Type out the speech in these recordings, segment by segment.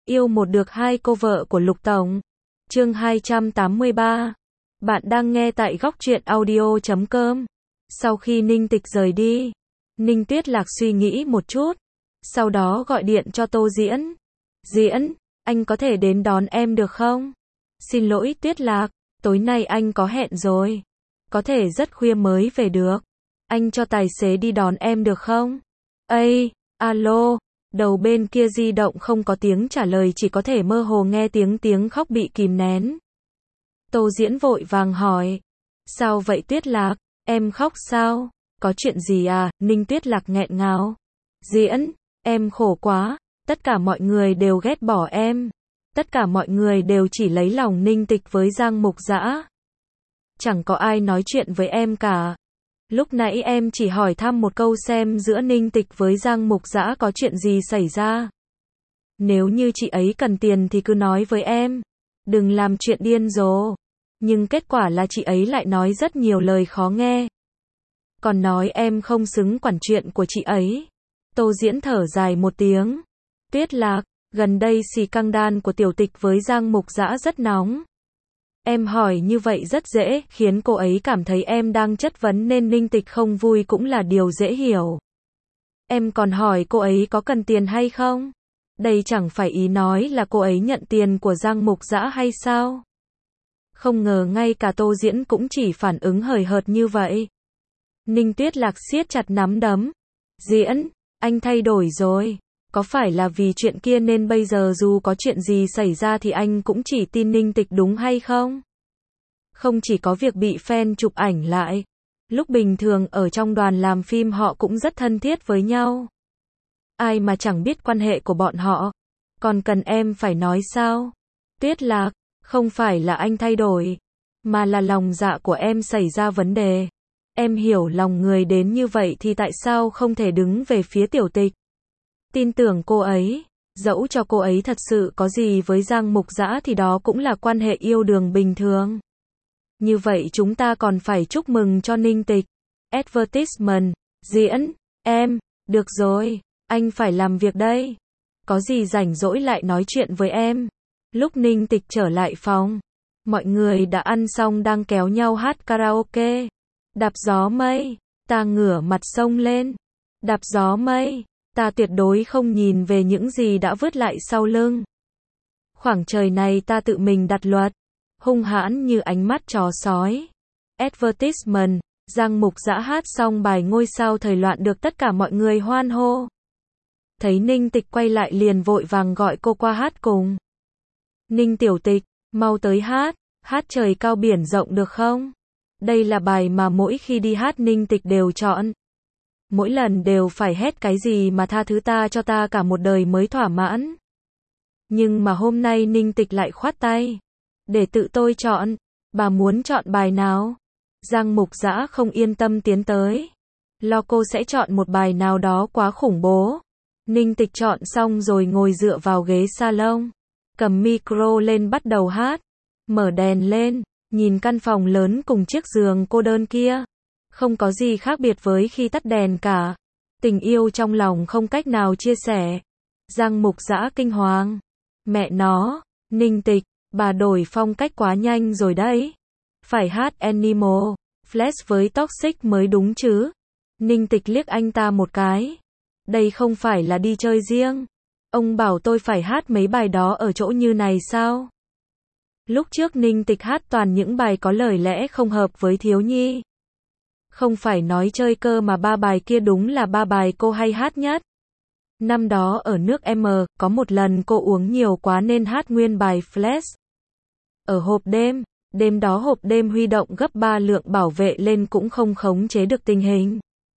Yêu một được hai cô vợ của Lục Tổng. Chương 283. Bạn đang nghe tại góc truyện audio.com. Sau khi Ninh Tịch rời đi, Ninh Tuyết Lạc suy nghĩ một chút, sau đó gọi điện cho Tô Diễn. Diễn, anh có thể đến đón em được không? Xin lỗi Tuyết Lạc, tối nay anh có hẹn rồi. Có thể rất khuya mới về được. Anh cho tài xế đi đón em được không? Ây, alo. Đầu bên kia di động không có tiếng trả lời, chỉ có thể mơ hồ nghe tiếng khóc bị kìm nén. Tô Diễn vội vàng hỏi. Sao vậy Tuyết Lạc, em khóc sao? Có chuyện gì à? Ninh Tuyết Lạc nghẹn ngào. Diễn, em khổ quá, tất cả mọi người đều ghét bỏ em. Tất cả mọi người đều chỉ lấy lòng Ninh Tịch với Giang Mục Dã. Chẳng có ai nói chuyện với em cả. Lúc nãy em chỉ hỏi thăm một câu xem giữa Ninh Tịch với Giang Mục Dã có chuyện gì xảy ra. Nếu như chị ấy cần tiền thì cứ nói với em. Đừng làm chuyện điên rồ. Nhưng kết quả là chị ấy lại nói rất nhiều lời khó nghe. Còn nói em không xứng quản chuyện của chị ấy. Tô Diễn thở dài một tiếng. Tuyết Lạc, gần đây xì căng đan của Tiểu Tịch với Giang Mục Dã rất nóng. Em hỏi như vậy rất dễ, khiến cô ấy cảm thấy em đang chất vấn nên Ninh Tịch không vui cũng là điều dễ hiểu. Em còn hỏi cô ấy có cần tiền hay không? Đây chẳng phải ý nói là cô ấy nhận tiền của Giang Mục Dã hay sao? Không ngờ ngay cả Tô Diễn cũng chỉ phản ứng hời hợt như vậy. Ninh Tuyết Lạc siết chặt nắm đấm. Diễn, anh thay đổi rồi. Có phải là vì chuyện kia nên bây giờ dù có chuyện gì xảy ra thì anh cũng chỉ tin Ninh Tịch đúng hay không? Không chỉ có việc bị fan chụp ảnh lại. Lúc bình thường ở trong đoàn làm phim họ cũng rất thân thiết với nhau. Ai mà chẳng biết quan hệ của bọn họ. Còn cần em phải nói sao? Tuyết Lạc, không phải là anh thay đổi, mà là lòng dạ của em xảy ra vấn đề. Em hiểu lòng người đến như vậy thì tại sao không thể đứng về phía Tiểu Tịch? Tin tưởng cô ấy, dẫu cho cô ấy thật sự có gì với Giang Mục Dã thì đó cũng là quan hệ yêu đương bình thường. Như vậy chúng ta còn phải chúc mừng cho Ninh Tịch. Advertisement, Diễn, em, được rồi, anh phải làm việc đây. Có gì rảnh rỗi lại nói chuyện với em. Lúc Ninh Tịch trở lại phòng, mọi người đã ăn xong đang kéo nhau hát karaoke. Đạp gió mây, ta ngửa mặt sông lên. Đạp gió mây, ta tuyệt đối không nhìn về những gì đã vứt lại sau lưng. Khoảng trời này ta tự mình đặt luật, hung hãn như ánh mắt chó sói. Advertisement, Giang Mục Dã hát xong bài Ngôi sao thời loạn được tất cả mọi người hoan hô. Thấy Ninh Tịch quay lại liền vội vàng gọi cô qua hát cùng. Ninh Tiểu Tịch, mau tới hát Trời cao biển rộng được không? Đây là bài mà mỗi khi đi hát Ninh Tịch đều chọn. Mỗi lần đều phải hét cái gì mà tha thứ ta cho ta cả một đời mới thỏa mãn. Nhưng mà hôm nay Ninh Tịch lại khoát tay. Để tự tôi chọn. Bà muốn chọn bài nào? Giang Mục Dã không yên tâm tiến tới. Lo cô sẽ chọn một bài nào đó quá khủng bố. Ninh Tịch chọn xong rồi ngồi dựa vào ghế salon. Cầm micro lên bắt đầu hát. Mở đèn lên, nhìn căn phòng lớn cùng chiếc giường cô đơn kia. Không có gì khác biệt với khi tắt đèn cả. Tình yêu trong lòng không cách nào chia sẻ. Giang Mục Dã kinh hoàng. Mẹ nó, Ninh Tịch, bà đổi phong cách quá nhanh rồi đấy. Phải hát Animal, Flash với Toxic mới đúng chứ. Ninh Tịch liếc anh ta một cái. Đây không phải là đi chơi riêng. Ông bảo tôi phải hát mấy bài đó ở chỗ như này sao? Lúc trước Ninh Tịch hát toàn những bài có lời lẽ không hợp với thiếu nhi. Không phải nói chơi cơ mà ba bài kia đúng là ba bài cô hay hát nhất. Năm đó ở nước M, có một lần cô uống nhiều quá nên hát nguyên bài Flash. Ở hộp đêm, đêm đó hộp đêm huy động gấp 3 lượng bảo vệ lên cũng không khống chế được tình hình.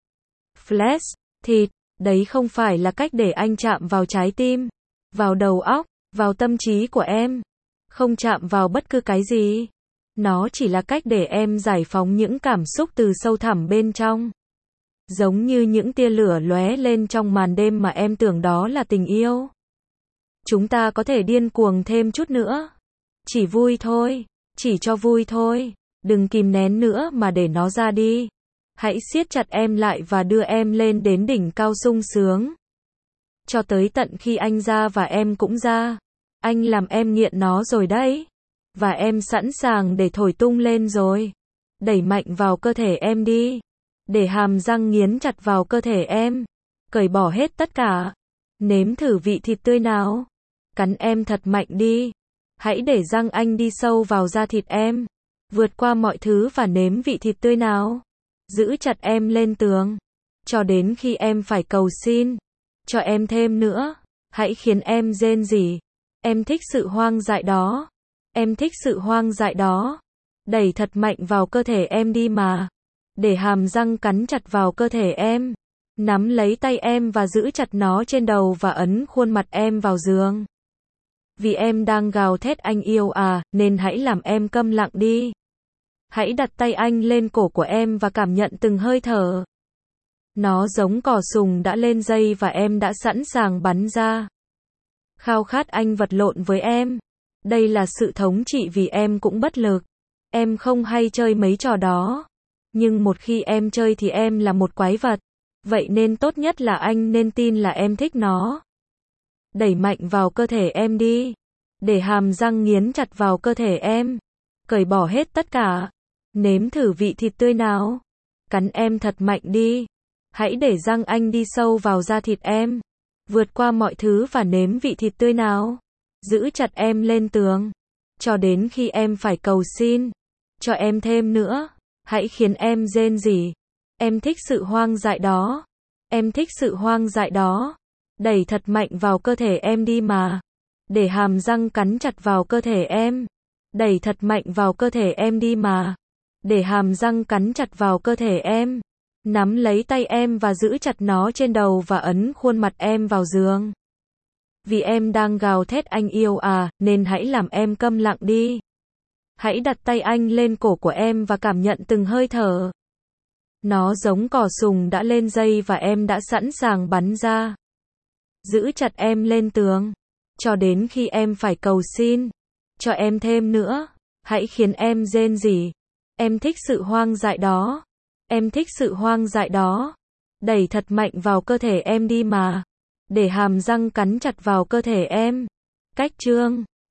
Flash, thịt, đấy không phải là cách để anh chạm vào trái tim, vào đầu óc, vào tâm trí của em. Không chạm vào bất cứ cái gì. Nó chỉ là cách để em giải phóng những cảm xúc từ sâu thẳm bên trong. Giống như những tia lửa lóe lên trong màn đêm mà em tưởng đó là tình yêu. Chúng ta có thể điên cuồng thêm chút nữa. Chỉ vui thôi. Chỉ cho vui thôi. Đừng kìm nén nữa mà để nó ra đi. Hãy siết chặt em lại và đưa em lên đến đỉnh cao sung sướng. Cho tới tận khi anh ra và em cũng ra. Anh làm em nghiện nó rồi đấy. Và em sẵn sàng để thổi tung lên rồi. Đẩy mạnh vào cơ thể em đi. Để hàm răng nghiến chặt vào cơ thể em. Cởi bỏ hết tất cả. Nếm thử vị thịt tươi nào. Cắn em thật mạnh đi. Hãy để răng anh đi sâu vào da thịt em. Vượt qua mọi thứ và nếm vị thịt tươi nào. Giữ chặt em lên tường. Cho đến khi em phải cầu xin. Cho em thêm nữa. Hãy khiến em rên rỉ. Em thích sự hoang dại đó. Em thích sự hoang dại đó. Đẩy thật mạnh vào cơ thể em đi mà. Để hàm răng cắn chặt vào cơ thể em. Nắm lấy tay em và giữ chặt nó trên đầu và ấn khuôn mặt em vào giường. Vì em đang gào thét anh yêu à, nên hãy làm em câm lặng đi. Hãy đặt tay anh lên cổ của em và cảm nhận từng hơi thở. Nó giống cò sùng đã lên dây và em đã sẵn sàng bắn ra. Khao khát anh vật lộn với em. Đây là sự thống trị vì em cũng bất lực. Em không hay chơi mấy trò đó. Nhưng một khi em chơi thì em là một quái vật. Vậy nên tốt nhất là anh nên tin là em thích nó. Đẩy mạnh vào cơ thể em đi. Để hàm răng nghiến chặt vào cơ thể em. Cởi bỏ hết tất cả. Nếm thử vị thịt tươi nào. Cắn em thật mạnh đi. Hãy để răng anh đi sâu vào da thịt em. Vượt qua mọi thứ và nếm vị thịt tươi nào. Giữ chặt em lên tường. Cho đến khi em phải cầu xin. Cho em thêm nữa. Hãy khiến em rên rỉ. Em thích sự hoang dại đó. Em thích sự hoang dại đó. Đẩy thật mạnh vào cơ thể em đi mà. Để hàm răng cắn chặt vào cơ thể em. Đẩy thật mạnh vào cơ thể em đi mà. Để hàm răng cắn chặt vào cơ thể em. Nắm lấy tay em và giữ chặt nó trên đầu và ấn khuôn mặt em vào giường. Vì em đang gào thét anh yêu à, nên hãy làm em câm lặng đi. Hãy đặt tay anh lên cổ của em và cảm nhận từng hơi thở. Nó giống cò sùng đã lên dây và em đã sẵn sàng bắn ra. Giữ chặt em lên tường. Cho đến khi em phải cầu xin. Cho em thêm nữa. Hãy khiến em rên rỉ. Em thích sự hoang dại đó. Em thích sự hoang dại đó. Đẩy thật mạnh vào cơ thể em đi mà. Để hàm răng cắn chặt vào cơ thể em. Cách chương